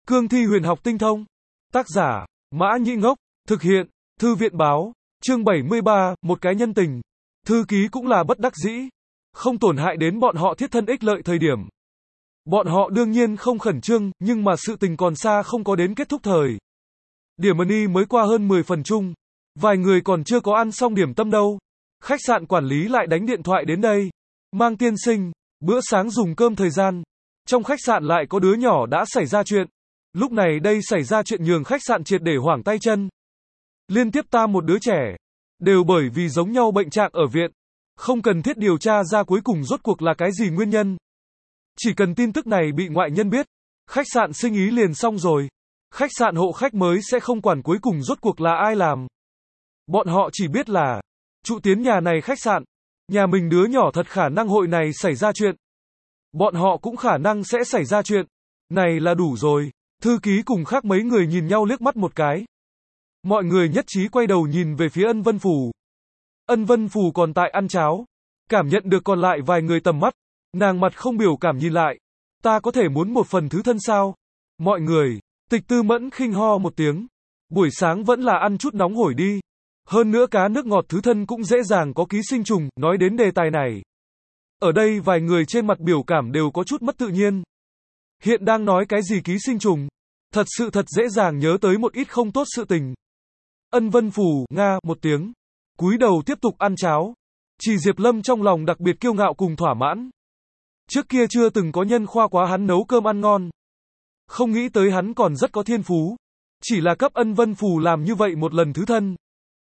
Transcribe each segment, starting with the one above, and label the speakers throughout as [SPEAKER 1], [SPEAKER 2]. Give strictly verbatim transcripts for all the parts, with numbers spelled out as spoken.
[SPEAKER 1] Cương thi huyền học tinh thông. Tác giả, Mã Nhĩ Ngốc. Thực hiện, Thư viện báo. Chương bảy mươi ba, một cái nhân tình. Thư ký cũng là bất đắc dĩ. Không tổn hại đến bọn họ thiết thân ích lợi thời điểm. Bọn họ đương nhiên không khẩn trương, nhưng mà sự tình còn xa không có đến kết thúc thời. Điểm money mới qua hơn mười phần chung. Vài người còn chưa có ăn xong điểm tâm đâu. Khách sạn quản lý lại đánh điện thoại đến đây. Mang tiên sinh, bữa sáng dùng cơm thời gian. Trong khách sạn lại có đứa nhỏ đã xảy ra chuyện. Lúc này đây xảy ra chuyện nhường khách sạn triệt để hoảng tay chân. Liên tiếp tam một đứa trẻ. Đều bởi vì giống nhau bệnh trạng ở viện. Không cần thiết điều tra ra cuối cùng rốt cuộc là cái gì nguyên nhân. Chỉ cần tin tức này bị ngoại nhân biết. Khách sạn sinh ý liền xong rồi. Khách sạn hộ khách mới sẽ không quản cuối cùng rốt cuộc là ai làm. Bọn họ chỉ biết là trụ tiến nhà này khách sạn. Nhà mình đứa nhỏ thật khả năng hội này xảy ra chuyện. Bọn họ cũng khả năng sẽ xảy ra chuyện. Này là đủ rồi. Thư ký cùng khác mấy người nhìn nhau liếc mắt một cái. Mọi người nhất trí quay đầu nhìn về phía Ân Vân Phù. Ân Vân Phù còn tại ăn cháo. Cảm nhận được còn lại vài người tầm mắt. Nàng mặt không biểu cảm nhìn lại. Ta có thể muốn một phần thứ thân sao? Mọi người. Tịch Tư Mẫn khinh ho một tiếng. Buổi sáng vẫn là ăn chút nóng hổi đi. Hơn nữa cá nước ngọt thứ thân cũng dễ dàng có ký sinh trùng. Nói đến đề tài này. Ở đây vài người trên mặt biểu cảm đều có chút mất tự nhiên. Hiện đang nói cái gì ký sinh trùng? Thật sự thật dễ dàng nhớ tới một ít không tốt sự tình. Ân Vân Phù, nga, một tiếng. Cúi đầu tiếp tục ăn cháo. Chỉ Diệp Lâm trong lòng đặc biệt kiêu ngạo cùng thỏa mãn. Trước kia chưa từng có nhân khoa quá hắn nấu cơm ăn ngon. Không nghĩ tới hắn còn rất có thiên phú. Chỉ là cấp Ân Vân Phù làm như vậy một lần thứ thân.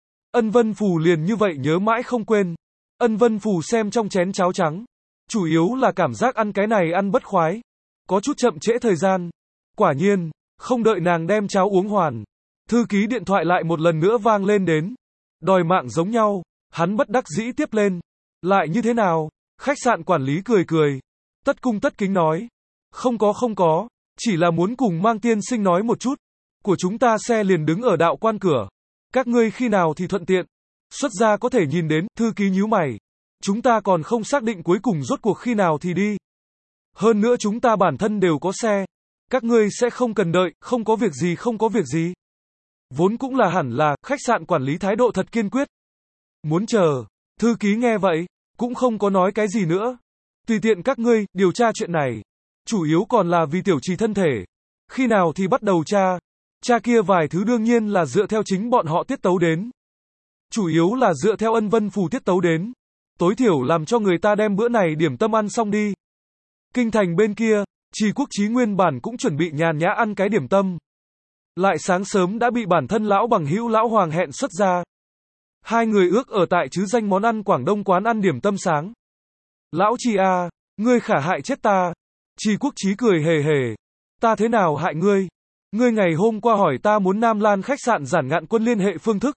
[SPEAKER 1] Ân Vân Phù liền như vậy nhớ mãi không quên. Ân Vân Phù xem trong chén cháo trắng. Chủ yếu là cảm giác ăn cái này ăn bất khoái. Có chút chậm trễ thời gian. Quả nhiên, không đợi nàng đem cháo uống hoàn. Thư ký điện thoại lại một lần nữa vang lên đến. Đòi mạng giống nhau. Hắn bất đắc dĩ tiếp lên. Lại như thế nào? Khách sạn quản lý cười cười. Tất cung tất kính nói. Không có không có. Chỉ là muốn cùng Mang tiên sinh nói một chút. Của chúng ta xe liền đứng ở đạo quan cửa. Các ngươi khi nào thì thuận tiện. Xuất ra có thể nhìn đến. Thư ký nhíu mày. Chúng ta còn không xác định cuối cùng rốt cuộc khi nào thì đi. Hơn nữa chúng ta bản thân đều có xe. Các ngươi sẽ không cần đợi, không có việc gì không có việc gì. Vốn cũng là hẳn là, khách sạn quản lý thái độ thật kiên quyết. Muốn chờ. Thư ký nghe vậy, cũng không có nói cái gì nữa. Tùy tiện các ngươi, điều tra chuyện này. Chủ yếu còn là vì tiểu trì thân thể. Khi nào thì bắt đầu tra. Tra kia vài thứ đương nhiên là dựa theo chính bọn họ tiết tấu đến. Chủ yếu là dựa theo Ân Vân Phù tiết tấu đến. Tối thiểu làm cho người ta đem bữa này điểm tâm ăn xong đi. Kinh thành bên kia, Trì Quốc Chí nguyên bản cũng chuẩn bị nhàn nhã ăn cái điểm tâm. Lại sáng sớm đã bị bản thân lão bằng hữu lão Hoàng hẹn xuất ra. Hai người ước ở tại chứ danh món ăn Quảng Đông quán ăn điểm tâm sáng. Lão Trì à, ngươi khả hại chết ta. Trì Quốc Chí cười hề hề. Ta thế nào hại ngươi? Ngươi ngày hôm qua hỏi ta muốn Nam Lan khách sạn Giản Ngạn Quân liên hệ phương thức.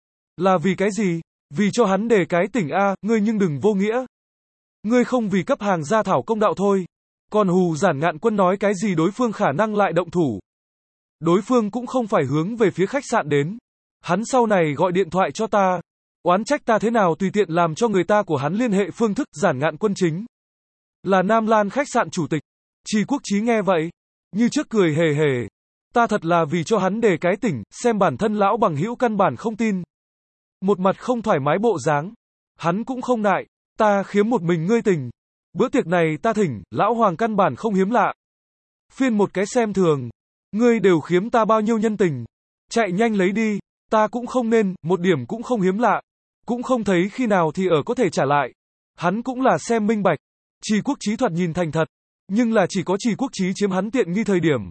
[SPEAKER 1] Là vì cái gì? Vì cho hắn đề cái tỉnh A, ngươi nhưng đừng vô nghĩa. Ngươi không vì cấp hàng gia thảo công đạo thôi. Còn hù Giản Ngạn Quân nói cái gì đối phương khả năng lại động thủ. Đối phương cũng không phải hướng về phía khách sạn đến. Hắn sau này gọi điện thoại cho ta. Oán trách ta thế nào tùy tiện làm cho người ta của hắn liên hệ phương thức. Giản Ngạn Quân chính là Nam Lan khách sạn chủ tịch. Trì Quốc Chí nghe vậy. Như trước cười hề hề. Ta thật là vì cho hắn đề cái tỉnh, xem bản thân lão bằng hữu căn bản không tin. Một mặt không thoải mái bộ dáng. Hắn cũng không nại. Ta khiếm một mình ngươi tình. Bữa tiệc này ta thỉnh, lão Hoàng căn bản không hiếm lạ. Phiên một cái xem thường. Ngươi đều khiếm ta bao nhiêu nhân tình. Chạy nhanh lấy đi. Ta cũng không nên, một điểm cũng không hiếm lạ. Cũng không thấy khi nào thì ở có thể trả lại. Hắn cũng là xem minh bạch. Trì Quốc Chí thoạt nhìn thành thật. Nhưng là chỉ có Trì Quốc Chí chiếm hắn tiện nghi thời điểm.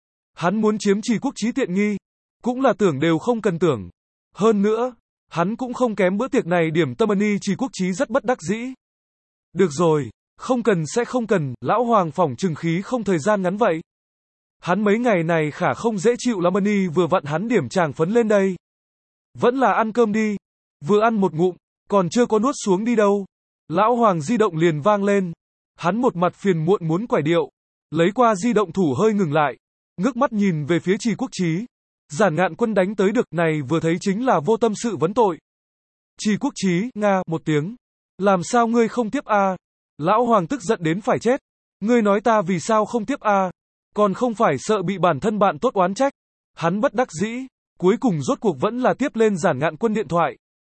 [SPEAKER 1] Hắn muốn chiếm Trì Quốc Chí tiện nghi. Cũng là tưởng đều không cần tưởng. Hơn nữa. Hắn cũng không kém bữa tiệc này điểm tâm money. Trì Quốc Chí rất bất đắc dĩ. Được rồi, không cần sẽ không cần, lão Hoàng phỏng trừng khí không thời gian ngắn vậy. Hắn mấy ngày này khả không dễ chịu lắm money vừa vặn hắn điểm tràng phấn lên đây. Vẫn là ăn cơm đi. Vừa ăn một ngụm, còn chưa có nuốt xuống đi đâu. Lão Hoàng di động liền vang lên. Hắn một mặt phiền muộn muốn quải điệu. Lấy qua di động thủ hơi ngừng lại. Ngước mắt nhìn về phía Trì Quốc Chí. Giản Ngạn Quân đánh tới được này vừa thấy chính là vô tâm sự vấn tội. Trì Quốc Chí, nga, một tiếng. Làm sao ngươi không tiếp a? Lão Hoàng tức giận đến phải chết. Ngươi nói ta vì sao không tiếp a? Còn không phải sợ bị bản thân bạn tốt oán trách. Hắn bất đắc dĩ, cuối cùng rốt cuộc vẫn là tiếp lên Giản Ngạn Quân điện thoại.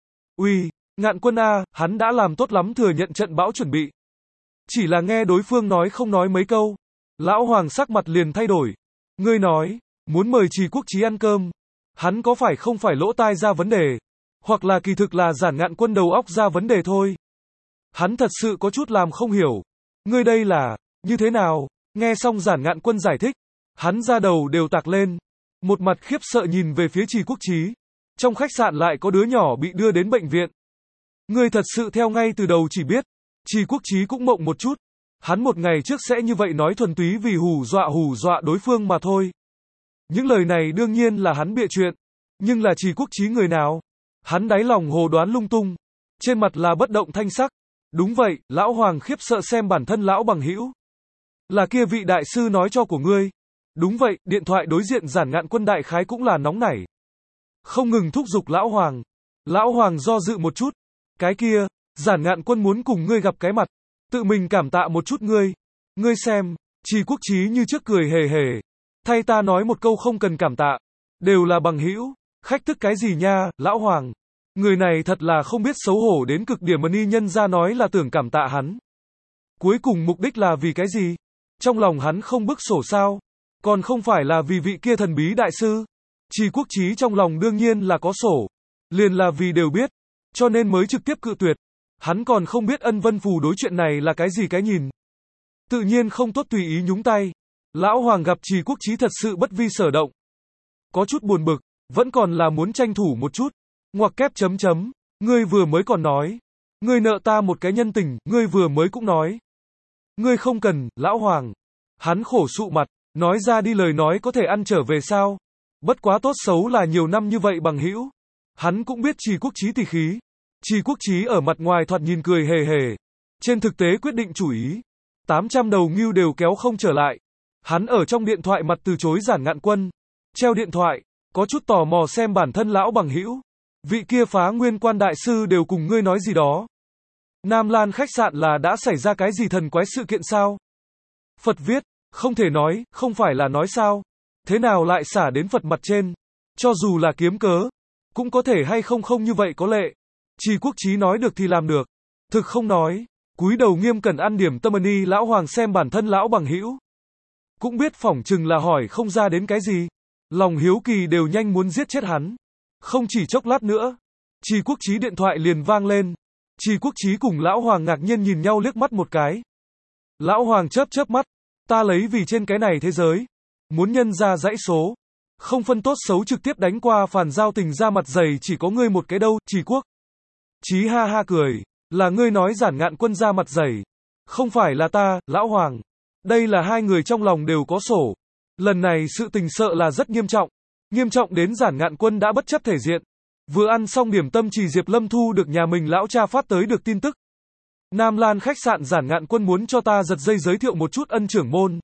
[SPEAKER 1] Uy, Ngạn Quân a, hắn đã làm tốt lắm thừa nhận trận bão chuẩn bị. Chỉ là nghe đối phương nói không nói mấy câu, Lão Hoàng sắc mặt liền thay đổi. Ngươi nói, muốn mời Trì Quốc Chí ăn cơm, hắn có phải không phải lỗ tai ra vấn đề, hoặc là kỳ thực là Giản Ngạn Quân đầu óc ra vấn đề thôi. Hắn thật sự có chút làm không hiểu. Ngươi đây là, như thế nào? Nghe xong Giản Ngạn Quân giải thích, hắn ra đầu đều tạc lên, một mặt khiếp sợ nhìn về phía Trì Quốc Chí. Trong khách sạn lại có đứa nhỏ bị đưa đến bệnh viện. Ngươi thật sự theo ngay từ đầu chỉ biết. Trì Quốc Chí cũng mộng một chút. Hắn một ngày trước sẽ như vậy nói thuần túy vì hù dọa hù dọa đối phương mà thôi. Những lời này đương nhiên là hắn bịa chuyện. Nhưng là Trì Quốc Chí người nào? Hắn đáy lòng hồ đoán lung tung. Trên mặt là bất động thanh sắc. Đúng vậy, Lão Hoàng khiếp sợ xem bản thân Lão bằng hữu. Là kia vị đại sư nói cho của ngươi. Đúng vậy, điện thoại đối diện Giản Ngạn Quân đại khái cũng là nóng nảy. Không ngừng thúc giục Lão Hoàng. Lão Hoàng do dự một chút. Cái kia, Giản Ngạn Quân muốn cùng ngươi gặp cái mặt. Tự mình cảm tạ một chút ngươi. Ngươi xem, Trì Quốc Chí như trước cười hề hề. Thay ta nói một câu không cần cảm tạ. Đều là bằng hữu. Khách thức cái gì nha, Lão Hoàng. Người này thật là không biết xấu hổ đến cực điểm mà ni nhân ra nói là tưởng cảm tạ hắn. Cuối cùng mục đích là vì cái gì? Trong lòng hắn không bức sổ sao? Còn không phải là vì vị kia thần bí đại sư? Trì Quốc Chí trong lòng đương nhiên là có sổ. Liền là vì đều biết. Cho nên mới trực tiếp cự tuyệt. Hắn còn không biết Ân Vân Phù đối chuyện này là cái gì cái nhìn. Tự nhiên không tốt tùy ý nhúng tay. Lão Hoàng gặp Trì Quốc Chí thật sự bất vi sở động. Có chút buồn bực, vẫn còn là muốn tranh thủ một chút. Ngoặc kép chấm chấm, ngươi vừa mới còn nói. Ngươi nợ ta một cái nhân tình, ngươi vừa mới cũng nói. Ngươi không cần, Lão Hoàng. Hắn khổ sụ mặt, nói ra đi lời nói có thể ăn trở về sao. Bất quá tốt xấu là nhiều năm như vậy bằng hữu. Hắn cũng biết Trì Quốc Chí tỉ khí. Trì Quốc Chí ở mặt ngoài thoạt nhìn cười hề hề. Trên thực tế quyết định chủ ý. tám trăm đầu ngưu đều kéo không trở lại. Hắn ở trong điện thoại mặt từ chối Giản Ngạn Quân. Treo điện thoại, có chút tò mò xem bản thân lão bằng hữu. Vị kia Phá Nguyên Quan đại sư đều cùng ngươi nói gì đó. Nam Lan khách sạn là đã xảy ra cái gì thần quái sự kiện sao? Phật viết, không thể nói, không phải là nói sao? Thế nào lại xả đến Phật mặt trên? Cho dù là kiếm cớ, cũng có thể hay không không như vậy có lệ. Trì Quốc Chí nói được thì làm được. Thực không nói. Cúi đầu nghiêm cẩn ăn điểm tâm ni Lão Hoàng xem bản thân lão bằng hữu. Cũng biết phỏng chừng là hỏi không ra đến cái gì. Lòng hiếu kỳ đều nhanh muốn giết chết hắn. Không chỉ chốc lát nữa. Trì Quốc Chí điện thoại liền vang lên. Trì Quốc Chí cùng Lão Hoàng ngạc nhiên nhìn nhau liếc mắt một cái. Lão Hoàng chớp chớp mắt. Ta lấy vì trên cái này thế giới. Muốn nhân ra dãy số. Không phân tốt xấu trực tiếp đánh qua phản giao tình ra mặt dày chỉ có ngươi một cái đâu, Trì Quốc. Chí ha ha cười, là ngươi nói Giản Ngạn Quân ra mặt dày. Không phải là ta, Lão Hoàng. Đây là hai người trong lòng đều có sổ. Lần này sự tình sợ là rất nghiêm trọng. Nghiêm trọng đến Giản Ngạn Quân đã bất chấp thể diện. Vừa ăn xong điểm tâm Trì Diệp Lâm thu được nhà mình lão cha phát tới được tin tức. Nam Lan khách sạn Giản Ngạn Quân muốn cho ta giật dây giới thiệu một chút ân trưởng môn.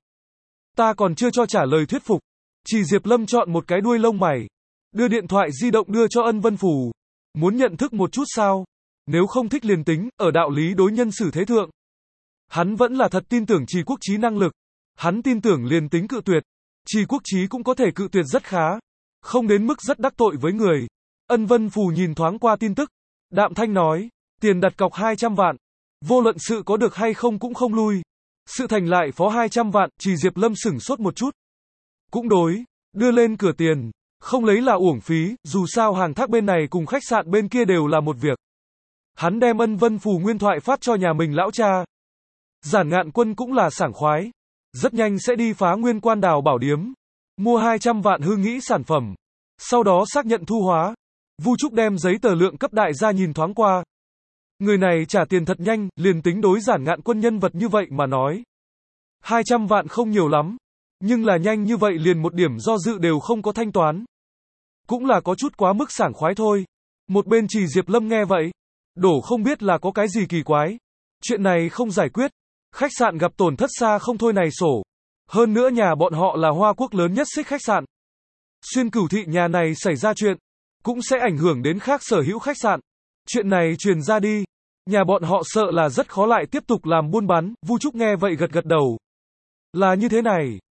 [SPEAKER 1] Ta còn chưa cho trả lời thuyết phục. Trì Diệp Lâm chọn một cái đuôi lông mày. Đưa điện thoại di động đưa cho Ân Vân Phù. Muốn nhận thức một chút sao? Nếu không thích liền tính, ở đạo lý đối nhân xử thế thượng. Hắn vẫn là thật tin tưởng Trì Quốc Chí năng lực. Hắn tin tưởng liền tính cự tuyệt. Trì Quốc Chí cũng có thể cự tuyệt rất khá. Không đến mức rất đắc tội với người. Ân Vân Phù nhìn thoáng qua tin tức. Đạm thanh nói, tiền đặt cọc hai trăm vạn. Vô luận sự có được hay không cũng không lui. Sự thành lại phó hai trăm vạn, Trì Diệp Lâm sửng sốt một chút. Cũng đối, đưa lên cửa tiền. Không lấy là uổng phí, dù sao hàng thác bên này cùng khách sạn bên kia đều là một việc. Hắn đem Ân Vân Phù nguyên thoại phát cho nhà mình lão cha. Giản Ngạn Quân cũng là sảng khoái. Rất nhanh sẽ đi Phá Nguyên Quan đào bảo điếm. Mua hai trăm vạn hư nghĩ sản phẩm. Sau đó xác nhận thu hóa. Vu Trúc đem giấy tờ lượng cấp đại gia nhìn thoáng qua. Người này trả tiền thật nhanh, liền tính đối Giản Ngạn Quân nhân vật như vậy mà nói. hai trăm vạn không nhiều lắm. Nhưng là nhanh như vậy liền một điểm do dự đều không có thanh toán. Cũng là có chút quá mức sảng khoái thôi. Một bên Trì Diệp Lâm nghe vậy. Đổ không biết là có cái gì kỳ quái. Chuyện này không giải quyết. Khách sạn gặp tổn thất xa không thôi này sổ. Hơn nữa nhà bọn họ là Hoa Quốc lớn nhất xích khách sạn. Xuyên Cửu thị nhà này xảy ra chuyện. Cũng sẽ ảnh hưởng đến khác sở hữu khách sạn. Chuyện này truyền ra đi. Nhà bọn họ sợ là rất khó lại tiếp tục làm buôn bán. Vu Trúc nghe vậy gật gật đầu. Là như thế này.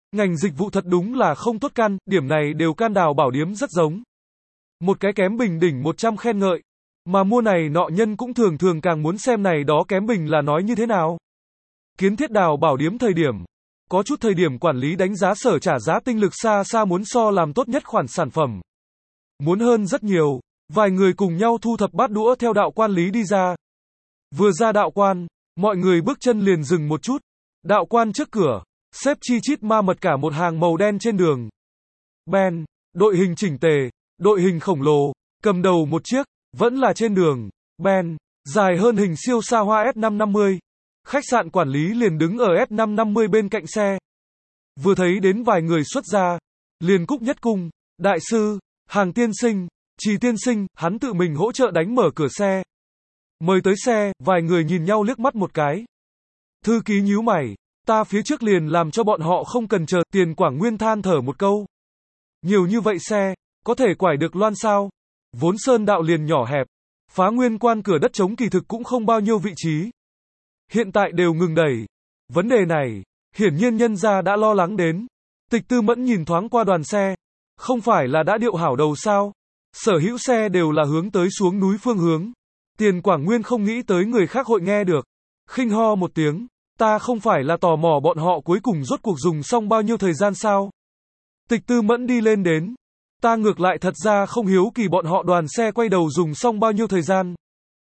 [SPEAKER 1] Ngành dịch vụ thật đúng là không tốt căn, điểm này đều can đào bảo điếm rất giống. Một cái kém bình đỉnh một trăm khen ngợi. Mà mua này nọ nhân cũng thường thường càng muốn xem này đó kém bình là nói như thế nào. Kiến thiết đào bảo điếm thời điểm. Có chút thời điểm quản lý đánh giá sở trả giá tinh lực xa xa muốn so làm tốt nhất khoản sản phẩm. Muốn hơn rất nhiều. Vài người cùng nhau thu thập bát đũa theo đạo quan lý đi ra. Vừa ra đạo quan, mọi người bước chân liền dừng một chút. Đạo quan trước cửa, xếp chi chít ma mật cả một hàng màu đen trên đường. Ben, đội hình chỉnh tề, đội hình khổng lồ, cầm đầu một chiếc, vẫn là trên đường. Ben, dài hơn hình siêu xa hoa S năm năm mươi. Khách sạn quản lý liền đứng ở S năm năm mươi bên cạnh xe. Vừa thấy đến vài người xuất ra, liền cúc nhất cung, đại sư, Hàng tiên sinh, Trì tiên sinh, hắn tự mình hỗ trợ đánh mở cửa xe. Mời tới xe, vài người nhìn nhau liếc mắt một cái. Thư ký nhíu mày, ta phía trước liền làm cho bọn họ không cần chờ, Tiền Quảng Nguyên than thở một câu. Nhiều như vậy xe, có thể quải được loan sao? Vốn sơn đạo liền nhỏ hẹp, phá nguyên quan cửa đất trống kỳ thực cũng không bao nhiêu vị trí. Hiện tại đều ngừng đẩy. Vấn đề này, hiển nhiên nhân gia đã lo lắng đến. Tịch Tư Mẫn nhìn thoáng qua đoàn xe, không phải là đã điệu hảo đầu sao? Sở hữu xe đều là hướng tới xuống núi phương hướng. Tiền Quảng Nguyên không nghĩ tới người khác hội nghe được. Khinh ho một tiếng, ta không phải là tò mò bọn họ cuối cùng rốt cuộc dùng xong bao nhiêu thời gian sao? Tịch Tư Mẫn đi lên đến. Ta ngược lại thật ra không hiếu kỳ bọn họ đoàn xe quay đầu dùng xong bao nhiêu thời gian.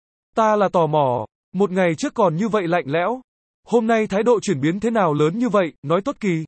[SPEAKER 1] Ta là tò mò, một ngày trước còn như vậy lạnh lẽo. Hôm nay thái độ chuyển biến thế nào lớn như vậy, nói tốt kỳ.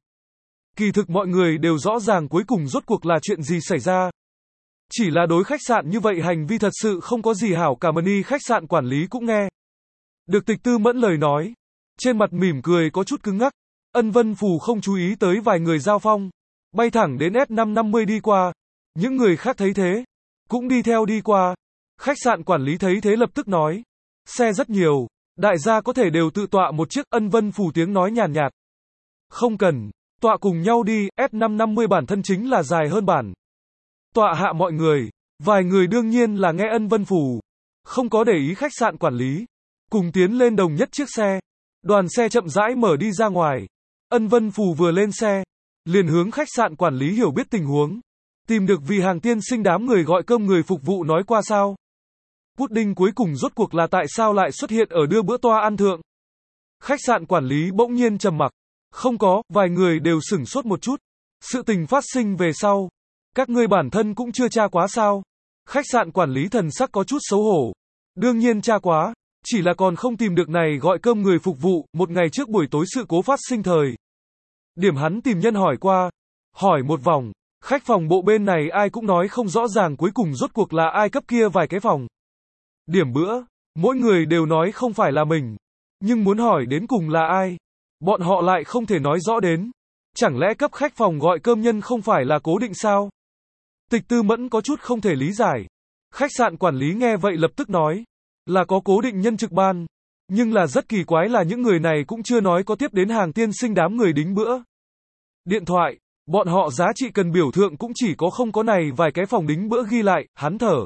[SPEAKER 1] Kỳ thực mọi người đều rõ ràng cuối cùng rốt cuộc là chuyện gì xảy ra. Chỉ là đối khách sạn như vậy hành vi thật sự không có gì hảo cả, mà ni khách sạn quản lý cũng nghe. Được Tịch Tư Mẫn lời nói. Trên mặt mỉm cười có chút cứng ngắc. Ân Vân Phù không chú ý tới vài người giao phong. Bay thẳng đến S năm năm mươi đi qua. Những người khác thấy thế, cũng đi theo đi qua. Khách sạn quản lý thấy thế lập tức nói. Xe rất nhiều, đại gia có thể đều tự tọa một chiếc. Ân Vân Phù tiếng nói nhàn nhạt. Không cần, tọa cùng nhau đi, S năm năm mươi bản thân chính là dài hơn bản. Tọa hạ mọi người, vài người đương nhiên là nghe Ân Vân Phù. Không có để ý khách sạn quản lý. Cùng tiến lên đồng nhất chiếc xe. Đoàn xe chậm rãi mở đi ra ngoài. Ân Vân Phù vừa lên xe, liền hướng khách sạn quản lý hiểu biết tình huống. Tìm được vì Hàng tiên sinh đám người gọi cơm người phục vụ nói qua sao. Pudding cuối cùng rốt cuộc là tại sao lại xuất hiện ở đưa bữa toa ăn thượng. Khách sạn quản lý bỗng nhiên trầm mặc. Không có, vài người đều sửng sốt một chút. Sự tình phát sinh về sau. Các ngươi bản thân cũng chưa tra quá sao. Khách sạn quản lý thần sắc có chút xấu hổ. Đương nhiên tra quá. Chỉ là còn không tìm được này gọi cơm người phục vụ, một ngày trước buổi tối sự cố phát sinh thời. Điểm hắn tìm nhân hỏi qua. Hỏi một vòng. Khách phòng bộ bên này ai cũng nói không rõ ràng cuối cùng rốt cuộc là ai cấp kia vài cái phòng. Điểm bữa. Mỗi người đều nói không phải là mình. Nhưng muốn hỏi đến cùng là ai. Bọn họ lại không thể nói rõ đến. Chẳng lẽ cấp khách phòng gọi cơm nhân không phải là cố định sao? Tịch Tư Mẫn có chút không thể lý giải. Khách sạn quản lý nghe vậy lập tức nói. Là có cố định nhân trực ban. Nhưng là rất kỳ quái là những người này cũng chưa nói có tiếp đến Hàng tiên sinh đám người đính bữa. Điện thoại, bọn họ giá trị cần biểu thượng cũng chỉ có không có này vài cái phòng đính bữa ghi lại, hắn thở.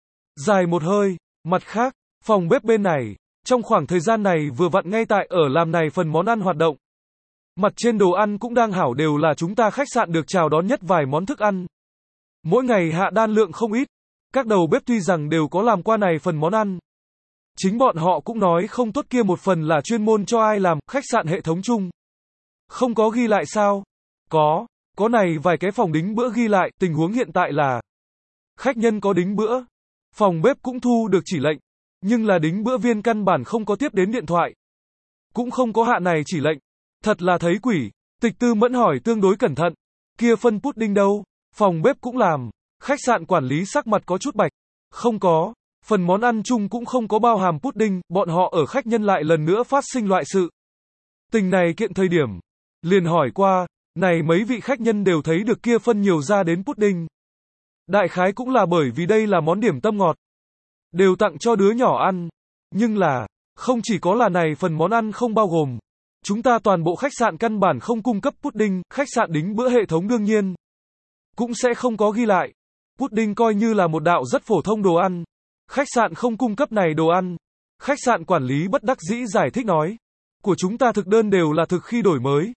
[SPEAKER 1] Dài một hơi, mặt khác, phòng bếp bên này, trong khoảng thời gian này vừa vặn ngay tại ở làm này phần món ăn hoạt động. Mặt trên đồ ăn cũng đang hảo đều là chúng ta khách sạn được chào đón nhất vài món thức ăn. Mỗi ngày hạ đan lượng không ít. Các đầu bếp tuy rằng đều có làm qua này phần món ăn. Chính bọn họ cũng nói không tốt kia một phần là chuyên môn cho ai làm, khách sạn hệ thống chung. Không có ghi lại sao? Có, có này vài cái phòng đính bữa ghi lại, tình huống hiện tại là khách nhân có đính bữa, phòng bếp cũng thu được chỉ lệnh, nhưng là đính bữa viên căn bản không có tiếp đến điện thoại. Cũng không có hạ này chỉ lệnh. Thật là thấy quỷ. Tịch Tư Mẫn hỏi tương đối cẩn thận. Kia phân pudding đâu? Phòng bếp cũng làm. Khách sạn quản lý sắc mặt có chút bạch. Không có. Phần món ăn chung cũng không có bao hàm pudding, bọn họ ở khách nhân lại lần nữa phát sinh loại sự tình này kiện thời điểm. Liền hỏi qua, này mấy vị khách nhân đều thấy được kia phân nhiều ra đến pudding. Đại khái cũng là bởi vì đây là món điểm tâm ngọt. Đều tặng cho đứa nhỏ ăn. Nhưng là, không chỉ có là này phần món ăn không bao gồm. Chúng ta toàn bộ khách sạn căn bản không cung cấp pudding, khách sạn đính bữa hệ thống đương nhiên cũng sẽ không có ghi lại. Pudding coi như là một đạo rất phổ thông đồ ăn. Khách sạn không cung cấp này đồ ăn. Khách sạn quản lý bất đắc dĩ giải thích nói. Của chúng ta thực đơn đều là thực khi đổi mới.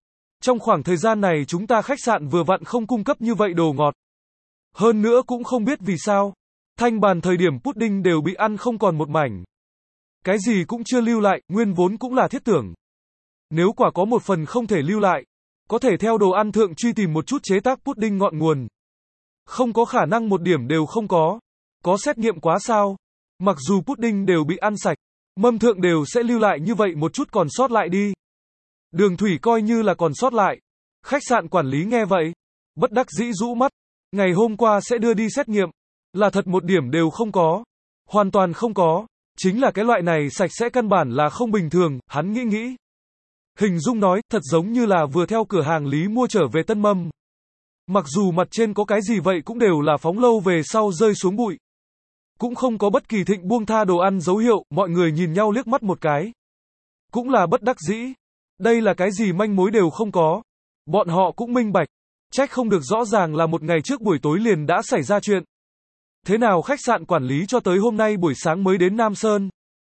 [SPEAKER 1] Trong khoảng thời gian này chúng ta khách sạn vừa vặn không cung cấp như vậy đồ ngọt. Hơn nữa cũng không biết vì sao. Thanh bàn thời điểm pudding đều bị ăn không còn một mảnh. Cái gì cũng chưa lưu lại, nguyên vốn cũng là thiết tưởng. Nếu quả có một phần không thể lưu lại, có thể theo đồ ăn thượng truy tìm một chút chế tác pudding ngọn nguồn. Không có khả năng một điểm đều không có. Có xét nghiệm quá sao? Mặc dù pudding đều bị ăn sạch, mâm thượng đều sẽ lưu lại như vậy một chút còn sót lại đi. Đường thủy coi như là còn sót lại. Khách sạn quản lý nghe vậy, bất đắc dĩ rũ mắt. Ngày hôm qua sẽ đưa đi xét nghiệm. Là thật một điểm đều không có. Hoàn toàn không có. Chính là cái loại này sạch sẽ căn bản là không bình thường, hắn nghĩ nghĩ. Hình dung nói, thật giống như là vừa theo cửa hàng lý mua trở về tân mâm. Mặc dù mặt trên có cái gì vậy cũng đều là phóng lâu về sau rơi xuống bụi. Cũng không có bất kỳ thịnh buông tha đồ ăn dấu hiệu, mọi người nhìn nhau liếc mắt một cái. Cũng là bất đắc dĩ. Đây là cái gì manh mối đều không có. Bọn họ cũng minh bạch. Trách không được rõ ràng là một ngày trước buổi tối liền đã xảy ra chuyện. Thế nào khách sạn quản lý cho tới hôm nay buổi sáng mới đến Nam Sơn?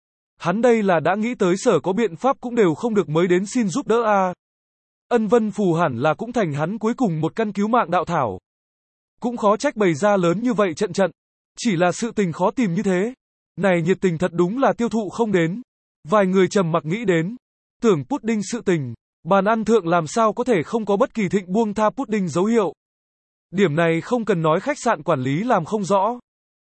[SPEAKER 1] Hắn đây là đã nghĩ tới sở có biện pháp cũng đều không được mới đến xin giúp đỡ a. À. Ân Vân Phù hẳn là cũng thành hắn cuối cùng một căn cứu mạng đạo thảo. Cũng khó trách bày ra lớn như vậy trận trận. Chỉ là sự tình khó tìm như thế. Này nhiệt tình thật đúng là tiêu thụ không đến. Vài người trầm mặc nghĩ đến. Tưởng pudding sự tình. Bàn ăn thượng làm sao có thể không có bất kỳ thịnh buông tha pudding dấu hiệu. Điểm này không cần nói khách sạn quản lý làm không rõ.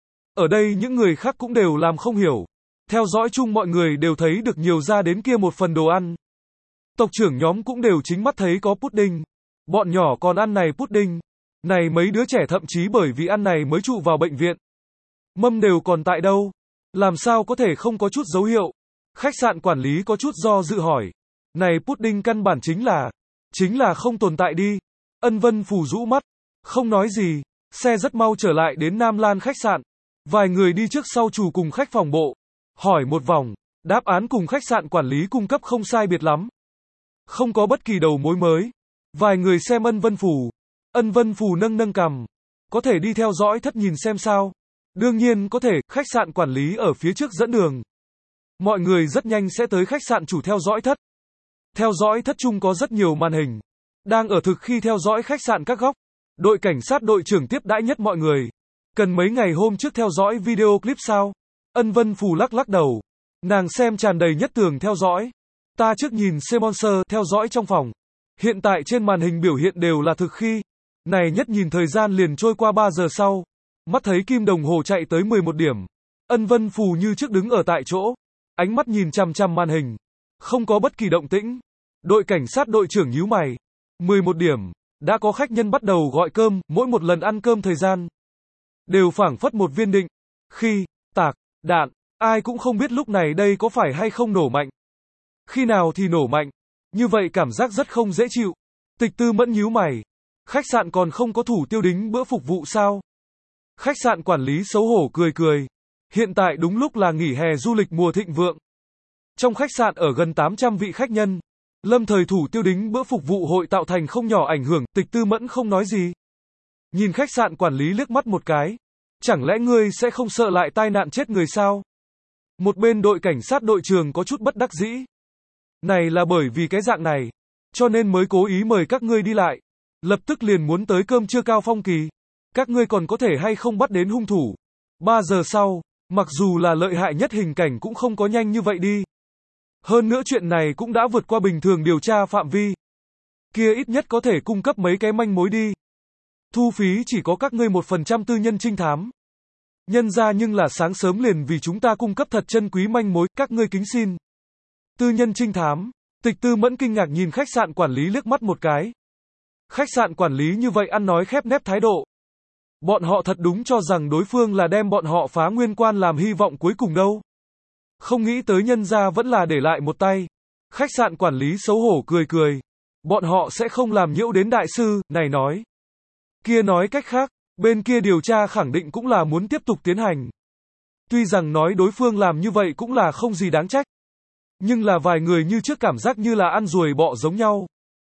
[SPEAKER 1] Ở đây những người khác cũng đều làm không hiểu. Theo dõi chung mọi người đều thấy được nhiều ra đến kia một phần đồ ăn. Tộc trưởng nhóm cũng đều chính mắt thấy có pudding. Bọn nhỏ còn ăn này pudding. Này mấy đứa trẻ thậm chí bởi vì ăn này mới trụ vào bệnh viện. Mâm đều còn tại đâu? Làm sao có thể không có chút dấu hiệu? Khách sạn quản lý có chút do dự hỏi. Này pudding căn bản chính là, chính là không tồn tại đi. Ân Vân Phù rũ mắt, không nói gì, xe rất mau trở lại đến Nam Lan khách sạn. Vài người đi trước sau chủ cùng khách phòng bộ. Hỏi một vòng, đáp án cùng khách sạn quản lý cung cấp không sai biệt lắm. Không có bất kỳ đầu mối mới. Vài người xem Ân Vân Phù. Ân Vân Phù nâng nâng cằm. Có thể đi theo dõi thất nhìn xem sao. Đương nhiên có thể, khách sạn quản lý ở phía trước dẫn đường. Mọi người rất nhanh sẽ tới khách sạn chủ theo dõi thất. Theo dõi thất chung có rất nhiều màn hình. Đang ở thực khi theo dõi khách sạn các góc. Đội cảnh sát đội trưởng tiếp đãi nhất mọi người. Cần mấy ngày hôm trước theo dõi video clip sao? Ân Vân Phù lắc lắc đầu. Nàng xem tràn đầy nhất tường theo dõi. Ta trước nhìn Sponsor theo dõi trong phòng. Hiện tại trên màn hình biểu hiện đều là thực khi. Này nhất nhìn thời gian liền trôi qua ba giờ sau. Mắt thấy kim đồng hồ chạy tới mười một điểm. Ân Vân Phù như trước đứng ở tại chỗ. Ánh mắt nhìn chằm chằm màn hình. Không có bất kỳ động tĩnh. Đội cảnh sát đội trưởng nhíu mày. mười một điểm. Đã có khách nhân bắt đầu gọi cơm, mỗi một lần ăn cơm thời gian. Đều phảng phất một viên định. Khi, tạc, đạn. Ai cũng không biết lúc này đây có phải hay không nổ mạnh. Khi nào thì nổ mạnh. Như vậy cảm giác rất không dễ chịu. Tịch Tư Mẫn nhíu mày. Khách sạn còn không có thủ tiêu đính bữa phục vụ sao? Khách sạn quản lý xấu hổ cười cười. Hiện tại đúng lúc là nghỉ hè du lịch mùa thịnh vượng. Trong khách sạn ở gần tám trăm vị khách nhân. Lâm thời thủ tiêu đính bữa phục vụ hội tạo thành không nhỏ ảnh hưởng, Tịch Tư Mẫn không nói gì. Nhìn khách sạn quản lý liếc mắt một cái. Chẳng lẽ ngươi sẽ không sợ lại tai nạn chết người sao? Một bên đội cảnh sát đội trưởng có chút bất đắc dĩ. Này là bởi vì cái dạng này. Cho nên mới cố ý mời các ngươi đi lại. Lập tức liền muốn tới cơm trưa cao phong kỳ. Các ngươi còn có thể hay không bắt đến hung thủ. Ba giờ sau, mặc dù là lợi hại nhất hình cảnh cũng không có nhanh như vậy đi. Hơn nữa chuyện này cũng đã vượt qua bình thường điều tra phạm vi. Kia ít nhất có thể cung cấp mấy cái manh mối đi. Thu phí chỉ có các ngươi một phần trăm tư nhân trinh thám. Nhân ra nhưng là sáng sớm liền vì chúng ta cung cấp thật chân quý manh mối, các ngươi kính xin. Tư nhân trinh thám. Tịch Tư Mẫn kinh ngạc nhìn khách sạn quản lý liếc mắt một cái. Khách sạn quản lý như vậy ăn nói khép nép thái độ. Bọn họ thật đúng cho rằng đối phương là đem bọn họ phá nguyên quan làm hy vọng cuối cùng đâu. Không nghĩ tới nhân ra vẫn là để lại một tay. Khách sạn quản lý xấu hổ cười cười. Bọn họ sẽ không làm nhiễu đến đại sư, này nói. Kia nói cách khác, bên kia điều tra khẳng định cũng là muốn tiếp tục tiến hành. Tuy rằng nói đối phương làm như vậy cũng là không gì đáng trách. Nhưng là vài người như trước cảm giác như là ăn ruồi bọ giống nhau.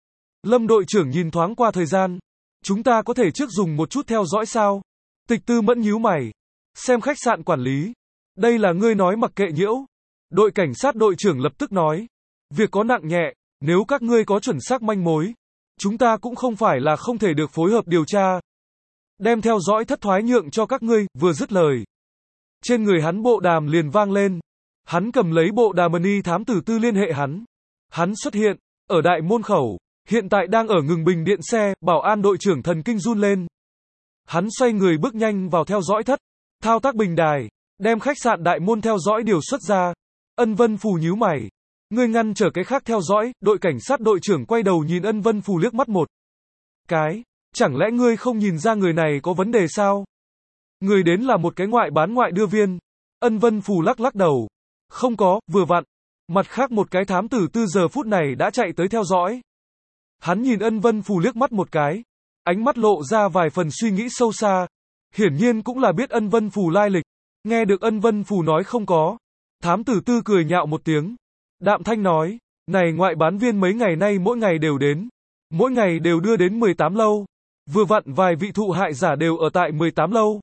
[SPEAKER 1] Lâm đội trưởng nhìn thoáng qua thời gian. Chúng ta có thể trước dùng một chút theo dõi sao? Tịch Tư Mẫn nhíu mày. Xem khách sạn quản lý. Đây là ngươi nói mặc kệ nhiễu. Đội cảnh sát đội trưởng lập tức nói. Việc có nặng nhẹ, nếu các ngươi có chuẩn xác manh mối. Chúng ta cũng không phải là không thể được phối hợp điều tra. Đem theo dõi thất thoái nhượng cho các ngươi, vừa dứt lời. Trên người hắn bộ đàm liền vang lên. Hắn cầm lấy bộ đàm mini thám tử tư liên hệ hắn. Hắn xuất hiện, ở đại môn khẩu, hiện tại đang ở ngừng bình điện xe, bảo an đội trưởng thần kinh run lên. Hắn xoay người bước nhanh vào theo dõi thất, thao tác bình đài, đem khách sạn đại môn theo dõi điều xuất ra. Ân Vân Phù nhíu mày. Ngươi ngăn trở cái khác theo dõi, đội cảnh sát đội trưởng quay đầu nhìn Ân Vân Phù liếc mắt một cái. Chẳng lẽ ngươi không nhìn ra người này có vấn đề sao? Người đến là một cái ngoại bán ngoại đưa viên. Ân Vân Phù lắc lắc đầu. Không có, vừa vặn. Mặt khác một cái thám tử tư giờ phút này đã chạy tới theo dõi. Hắn nhìn Ân Vân Phù liếc mắt một cái. Ánh mắt lộ ra vài phần suy nghĩ sâu xa. Hiển nhiên cũng là biết Ân Vân Phù lai lịch. Nghe được Ân Vân Phù nói không có. Thám tử tư cười nhạo một tiếng. Đạm thanh nói. Này ngoại bán viên mấy ngày nay mỗi ngày đều đến. Mỗi ngày đều đưa đến mười tám lâu. Vừa vặn vài vị thụ hại giả đều ở tại mười tám lâu.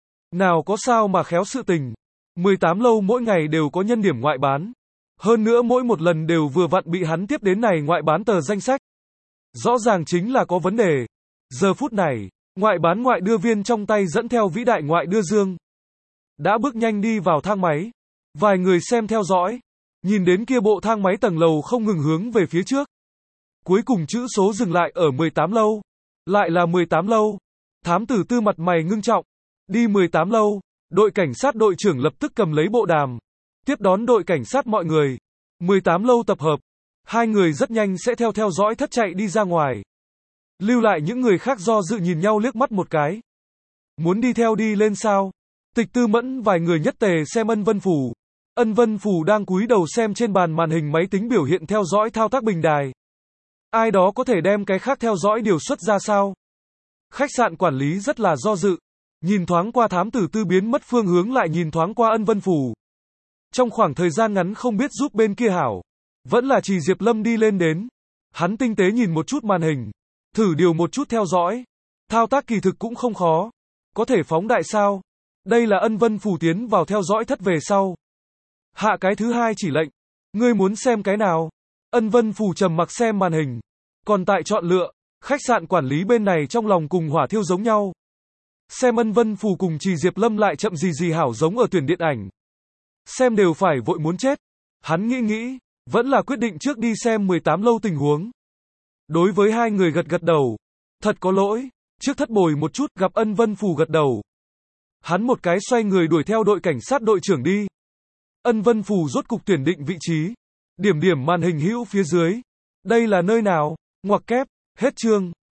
[SPEAKER 1] Nào có sao mà khéo sự tình. mười tám lâu mỗi ngày đều có nhân điểm ngoại bán. Hơn nữa mỗi một lần đều vừa vặn bị hắn tiếp đến này ngoại bán tờ danh sách. Rõ ràng chính là có vấn đề. Giờ phút này, ngoại bán ngoại đưa viên trong tay dẫn theo vĩ đại ngoại đưa dương. Đã bước nhanh đi vào thang máy. Vài người xem theo dõi. Nhìn đến kia bộ thang máy tầng lầu không ngừng hướng về phía trước. Cuối cùng chữ số dừng lại ở mười tám lâu. Lại là mười tám lâu. Thám tử tư mặt mày ngưng trọng. Đi mười tám lâu. Đội cảnh sát đội trưởng lập tức cầm lấy bộ đàm. Tiếp đón đội cảnh sát mọi người. mười tám lâu tập hợp. Hai người rất nhanh sẽ theo theo dõi thất chạy đi ra ngoài. Lưu lại những người khác do dự nhìn nhau liếc mắt một cái. Muốn đi theo đi lên sao? Tịch Tư Mẫn vài người nhất tề xem Ân Vân Phù. Ân Vân Phù đang cúi đầu xem trên bàn màn hình máy tính biểu hiện theo dõi thao tác bình đài. Ai đó có thể đem cái khác theo dõi điều xuất ra sao? Khách sạn quản lý rất là do dự. Nhìn thoáng qua thám tử tư biến mất phương hướng lại nhìn thoáng qua Ân Vân Phù. Trong khoảng thời gian ngắn không biết giúp bên kia hảo. Vẫn là Trì Diệp Lâm đi lên đến. Hắn tinh tế nhìn một chút màn hình. Thử điều một chút theo dõi. Thao tác kỳ thực cũng không khó. Có thể phóng đại sao? Đây là Ân Vân Phù tiến vào theo dõi thất về sau. Hạ cái thứ hai chỉ lệnh. Ngươi muốn xem cái nào? Ân Vân Phù trầm mặc xem màn hình. Còn tại chọn lựa, khách sạn quản lý bên này trong lòng cùng hỏa thiêu giống nhau. Xem Ân Vân Phù cùng Trì Diệp Lâm lại chậm gì gì hảo giống ở tuyển điện ảnh. Xem đều phải vội muốn chết. Hắn nghĩ nghĩ, vẫn là quyết định trước đi xem mười tám lâu tình huống. Đối với hai người gật gật đầu. Thật có lỗi, trước thất bồi một chút gặp Ân Vân Phù gật đầu. Hắn một cái xoay người đuổi theo đội cảnh sát đội trưởng đi. Ân Vân Phù rốt cục tuyển định vị trí. Điểm điểm màn hình hữu phía dưới. Đây là nơi nào? Ngoặc kép, hết chương.